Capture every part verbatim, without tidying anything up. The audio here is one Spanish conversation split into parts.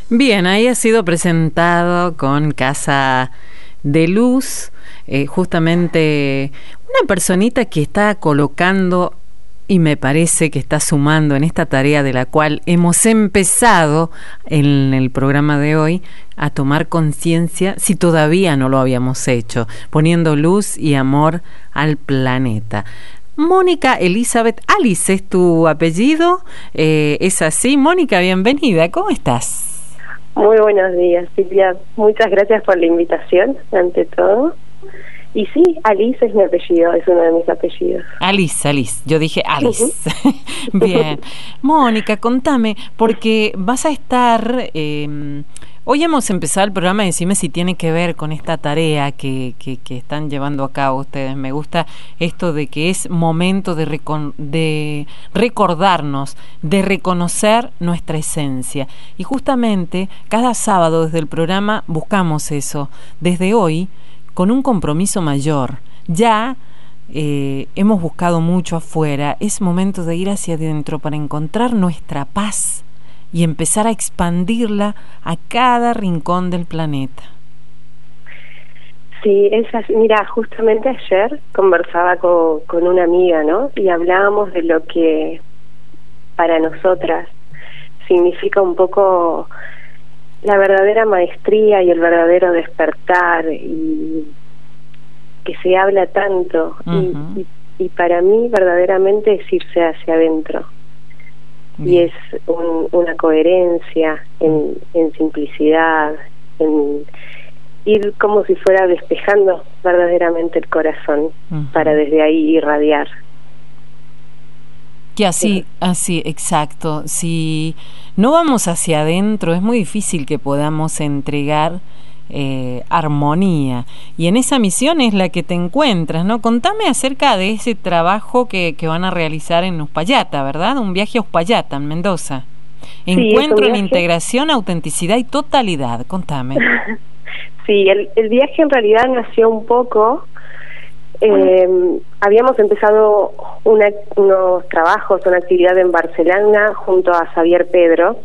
Bien, ahí ha sido presentado con Casa de Luz, eh, justamente una personita que está colocando y me parece que está sumando en esta tarea de la cual hemos empezado en el programa de hoy a tomar conciencia, si todavía no lo habíamos hecho, poniendo luz y amor al planeta. Mónica Elizabeth Alice es tu apellido, eh, ¿es así? Mónica, bienvenida, ¿cómo estás? Muy buenos días, Silvia. Muchas gracias por la invitación, ante todo. Y sí, Alice es mi apellido, es uno de mis apellidos. Alice, Alice, yo dije Alice. Uh-huh. Bien. Mónica, contame, porque vas a estar... Eh, hoy hemos empezado el programa, decime si tiene que ver con esta tarea que, que, que están llevando a cabo ustedes. Me gusta esto de que es momento de, recon, de recordarnos, de reconocer nuestra esencia. Y justamente cada sábado desde el programa buscamos eso. Desde hoy, con un compromiso mayor. Ya eh, hemos buscado mucho afuera, es momento de ir hacia adentro para encontrar nuestra paz y empezar a expandirla a cada rincón del planeta. Sí, es así. Mira, justamente ayer conversaba con, con una amiga, ¿no? Y hablábamos de lo que para nosotras significa un poco la verdadera maestría y el verdadero despertar, y que se habla tanto. Uh-huh. y, y, y para mí verdaderamente es irse hacia adentro. Bien. Y es un, una coherencia en, en simplicidad, en ir como si fuera despejando verdaderamente el corazón, uh-huh, para desde ahí irradiar. Que así, así, exacto. Si no vamos hacia adentro, es muy difícil que podamos entregar eh, armonía. Y en esa misión es la que te encuentras, ¿no? Contame acerca de ese trabajo que, que van a realizar en Uspallata, ¿verdad? Un viaje a Uspallata, en Mendoza. Encuentro en integración, autenticidad y totalidad. Contame. Sí, el, el viaje en realidad nació un poco... Eh, habíamos empezado una, unos trabajos, una actividad en Barcelona junto a Xavier Pedro,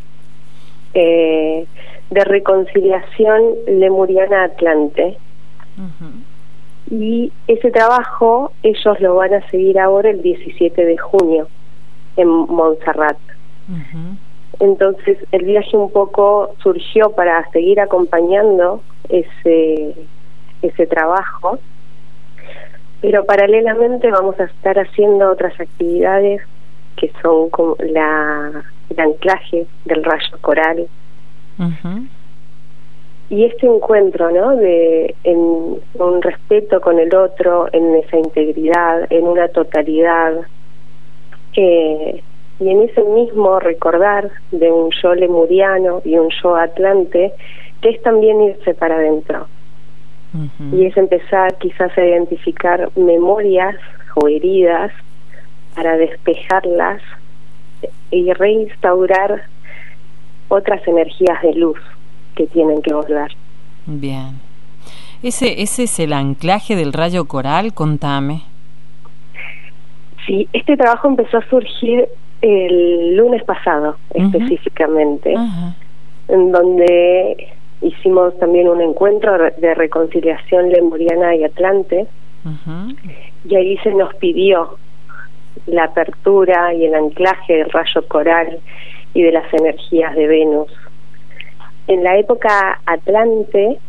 eh, de reconciliación lemuriana-atlante. Uh-huh. Y ese trabajo ellos lo van a seguir ahora el diecisiete de junio en Montserrat. Uh-huh. Entonces el viaje un poco surgió para seguir acompañando ese, ese trabajo. Pero paralelamente vamos a estar haciendo otras actividades que son como la, el anclaje del rayo coral. Uh-huh. Y este encuentro, ¿no? De en un respeto con el otro, en esa integridad, en una totalidad, eh, y en ese mismo recordar de un yo lemuriano y un yo atlante, que es también irse para adentro. Uh-huh. Y es empezar quizás a identificar memorias o heridas para despejarlas y reinstaurar otras energías de luz que tienen que volver. Bien. Ese, ese es el anclaje del rayo coral, contame. Sí, este trabajo empezó a surgir el lunes pasado, uh-huh, específicamente, uh-huh, en donde hicimos también un encuentro de reconciliación lemuriana y atlante, uh-huh, y ahí se nos pidió la apertura y el anclaje del rayo coral y de las energías de Venus. En la época atlante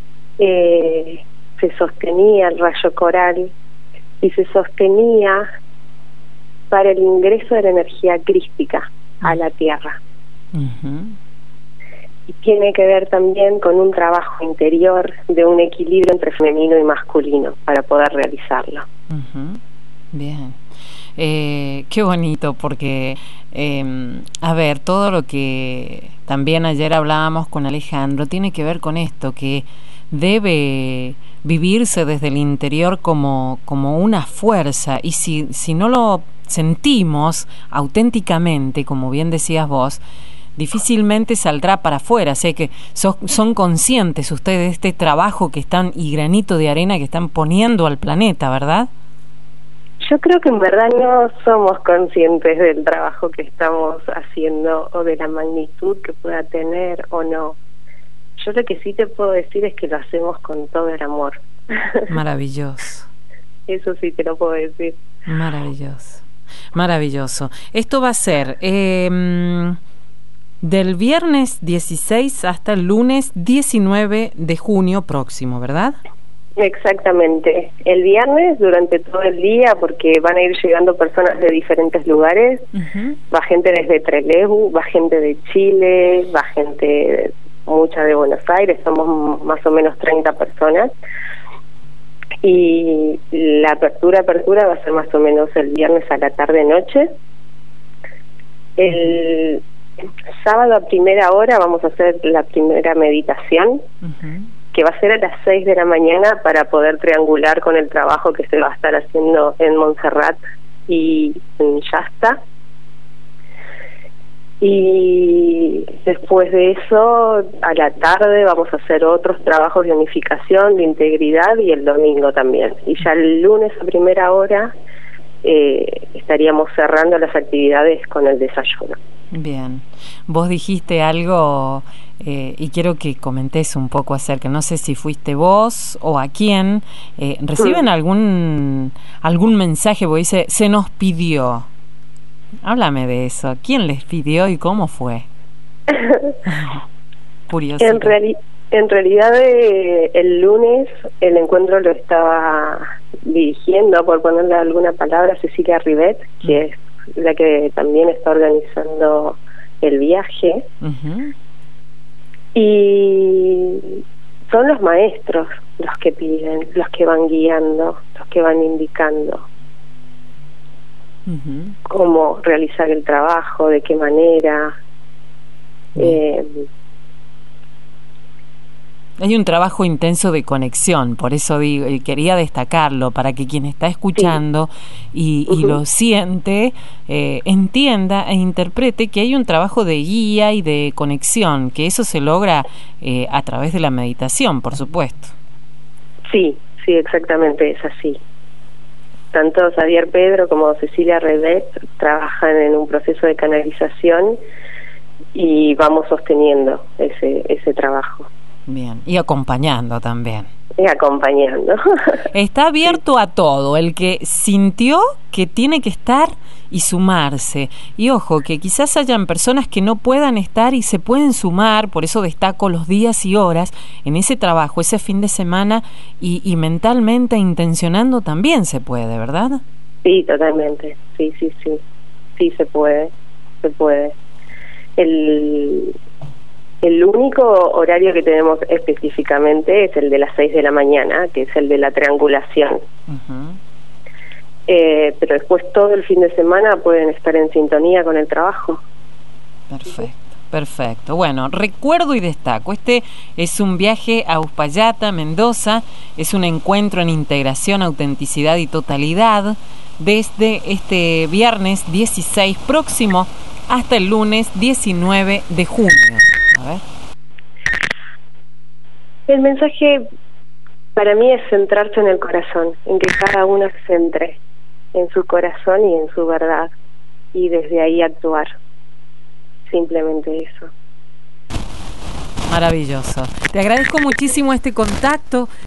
eh, se sostenía el rayo coral y se sostenía para el ingreso de la energía crística a la Tierra. Uh-huh. Y tiene que ver también con un trabajo interior de un equilibrio entre femenino y masculino para poder realizarlo. Uh-huh. Bien. Eh, qué bonito, porque, eh, a ver, todo lo que también ayer hablábamos con Alejandro tiene que ver con esto, que debe vivirse desde el interior como, como una fuerza, y si, si no lo sentimos auténticamente, como bien decías vos, difícilmente saldrá para afuera. Sé que so, son conscientes ustedes de este trabajo que están y granito de arena que están poniendo al planeta, ¿verdad? Yo creo que en verdad no somos conscientes del trabajo que estamos haciendo o de la magnitud que pueda tener o no. Yo lo que sí te puedo decir es que lo hacemos con todo el amor. Maravilloso. Eso sí te lo puedo decir. Maravilloso. Maravilloso. Esto va a ser eh, del viernes dieciséis hasta el lunes diecinueve de junio próximo, ¿verdad? Exactamente. El viernes durante todo el día, porque van a ir llegando personas de diferentes lugares. Uh-huh. Va gente desde Trelew, va gente de Chile, va gente mucha de Buenos Aires, somos más o menos treinta personas. Y la apertura, apertura va a ser más o menos el viernes a la tarde-noche. El sábado a primera hora vamos a hacer la primera meditación, uh-huh. que va a ser a las seis de la mañana para poder triangular con el trabajo que se va a estar haciendo en Montserrat y en Yasta. Y después de eso, a la tarde vamos a hacer otros trabajos de unificación, de integridad, y el domingo también. Y ya el lunes a primera hora eh, estaríamos cerrando las actividades con el desayuno. Bien. Vos dijiste algo eh, y quiero que comentes un poco acerca, no sé si fuiste vos o a quién, eh, ¿reciben mm. algún algún mensaje? Porque dice, se nos pidió. Háblame de eso. ¿Quién les pidió y cómo fue? Curiosidad. En, reali en realidad, eh, el lunes el encuentro lo estaba dirigiendo, por ponerle alguna palabra, Cecilia Rivet, que es la que también está organizando el viaje. Uh-huh. Y son los maestros los que piden, los que van guiando, los que van indicando. Uh-huh. Cómo realizar el trabajo, de qué manera. Uh-huh. eh, Hay un trabajo intenso de conexión, por eso digo, quería destacarlo, para que quien está escuchando sí. y, y uh-huh. lo siente, eh, entienda e interprete que hay un trabajo de guía y de conexión, que eso se logra eh, a través de la meditación, por supuesto. Sí, sí, exactamente, es así. Tanto Xavier Pedro como Cecilia Redet trabajan en un proceso de canalización y vamos sosteniendo ese ese trabajo. Bien, y acompañando también. Y acompañando. Está abierto sí. a todo, el que sintió que tiene que estar y sumarse. Y ojo, que quizás hayan personas que no puedan estar y se pueden sumar, por eso destaco los días y horas en ese trabajo, ese fin de semana, y, y mentalmente intencionando también se puede, ¿verdad? Sí, totalmente, sí, sí, sí, sí se puede, se puede. El... El único horario que tenemos específicamente es el de las seis de la mañana, que es el de la triangulación. Uh-huh. eh, pero después todo el fin de semana pueden estar en sintonía con el trabajo. Perfecto, perfecto. Bueno, recuerdo y destaco, este es un viaje a Uspallata, Mendoza, es un encuentro en integración, autenticidad y totalidad, desde este viernes dieciséis próximo hasta el lunes diecinueve de junio. A ver. El mensaje para mí es centrarse en el corazón, en que cada uno se centre en su corazón y en su verdad, y desde ahí actuar. Simplemente eso. Maravilloso. Te agradezco muchísimo este contacto.